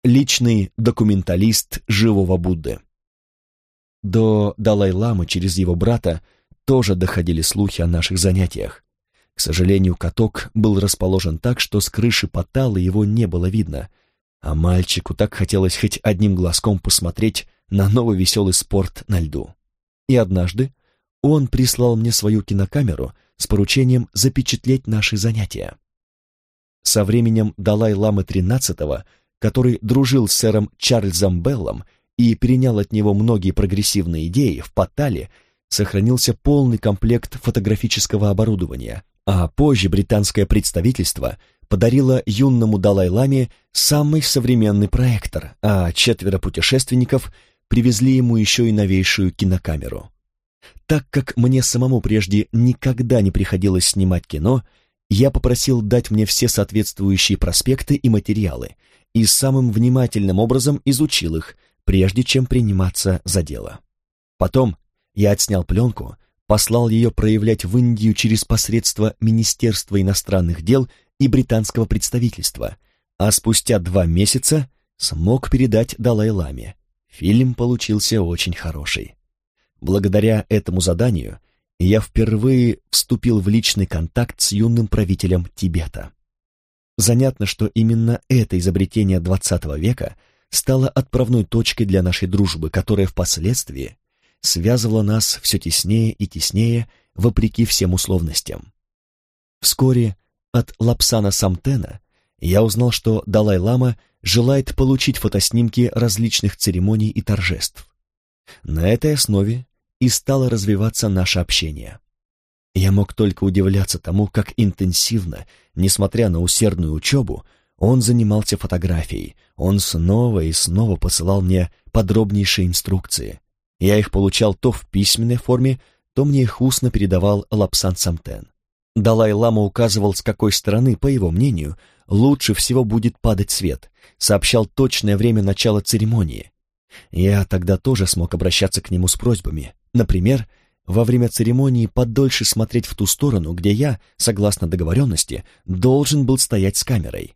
личный документалист живого Будды. До Далай-ламы через его брата тоже доходили слухи о наших занятиях. К сожалению, каток был расположен так, что с крыши Патталы его не было видно, а мальчику так хотелось хоть одним глазком посмотреть на новый веселый спорт на льду. И однажды он прислал мне свою кинокамеру с поручением запечатлеть наши занятия. Со временем Далай-ламы XIII, который дружил с сэром Чарльзом Беллом и перенял от него многие прогрессивные идеи, в Паттале сохранился полный комплект фотографического оборудования, а позже британское представительство подарило юному Далай-ламе самый современный проектор, а 4 путешественников привезли ему еще и новейшую кинокамеру. Так как мне самому прежде никогда не приходилось снимать кино, я попросил дать мне все соответствующие проспекты и материалы и самым внимательным образом изучил их, прежде чем приниматься за дело. Потом я отснял пленку, послал ее проявлять в Индию через посредство Министерства иностранных дел и британского представительства, а спустя 2 месяца смог передать Далай-ламе. Фильм получился очень хороший. Благодаря этому заданию я впервые вступил в личный контакт с юным правителем Тибета. Занятно, что именно это изобретение XX века стало отправной точкой для нашей дружбы, которая впоследствии связывала нас все теснее и теснее, вопреки всем условностям. Вскоре от Лапсана Самтена я узнал, что Далай-лама желает получить фотоснимки различных церемоний и торжеств. На этой основе и стало развиваться наше общение. Я мог только удивляться тому, как интенсивно, несмотря на усердную учебу, он занимался фотографией. Он снова и снова посылал мне подробнейшие инструкции. Я их получал то в письменной форме, то мне их устно передавал Лапсан Самтен. Далай-лама указывал, с какой стороны, по его мнению, лучше всего будет падать свет, сообщал точное время начала церемонии. Я тогда тоже смог обращаться к нему с просьбами. Например, во время церемонии подольше смотреть в ту сторону, где я, согласно договоренности, должен был стоять с камерой.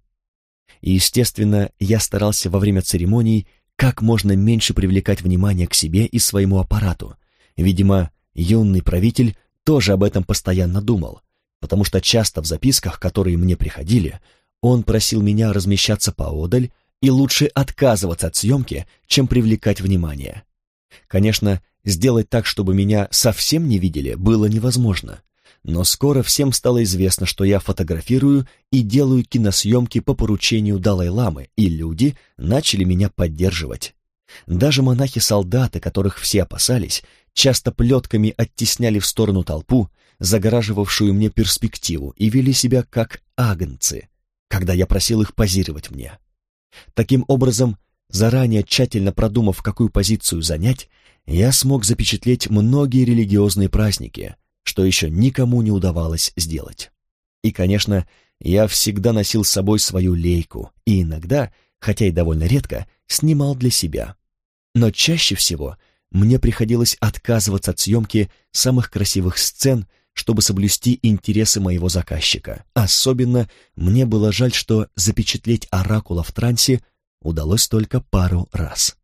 И, естественно, я старался во время церемоний как можно меньше привлекать внимание к себе и своему аппарату. Видимо, юный правитель тоже об этом постоянно думал, потому что часто в записках, которые мне приходили, он просил меня размещаться поодаль и лучше отказываться от съемки, чем привлекать внимание. Конечно, сделать так, чтобы меня совсем не видели, было невозможно, но скоро всем стало известно, что я фотографирую и делаю киносъемки по поручению Далай-ламы, и люди начали меня поддерживать. Даже монахи-солдаты, которых все опасались, часто плетками оттесняли в сторону толпу, загораживавшую мне перспективу, и вели себя как агнцы, когда я просил их позировать мне. Таким образом, заранее тщательно продумав, какую позицию занять, я смог запечатлеть многие религиозные праздники, что еще никому не удавалось сделать. И, конечно, я всегда носил с собой свою лейку и иногда, хотя и довольно редко, снимал для себя. Но чаще всего мне приходилось отказываться от съемки самых красивых сцен, чтобы соблюсти интересы моего заказчика. Особенно мне было жаль, что запечатлеть оракула в трансе удалось только пару раз.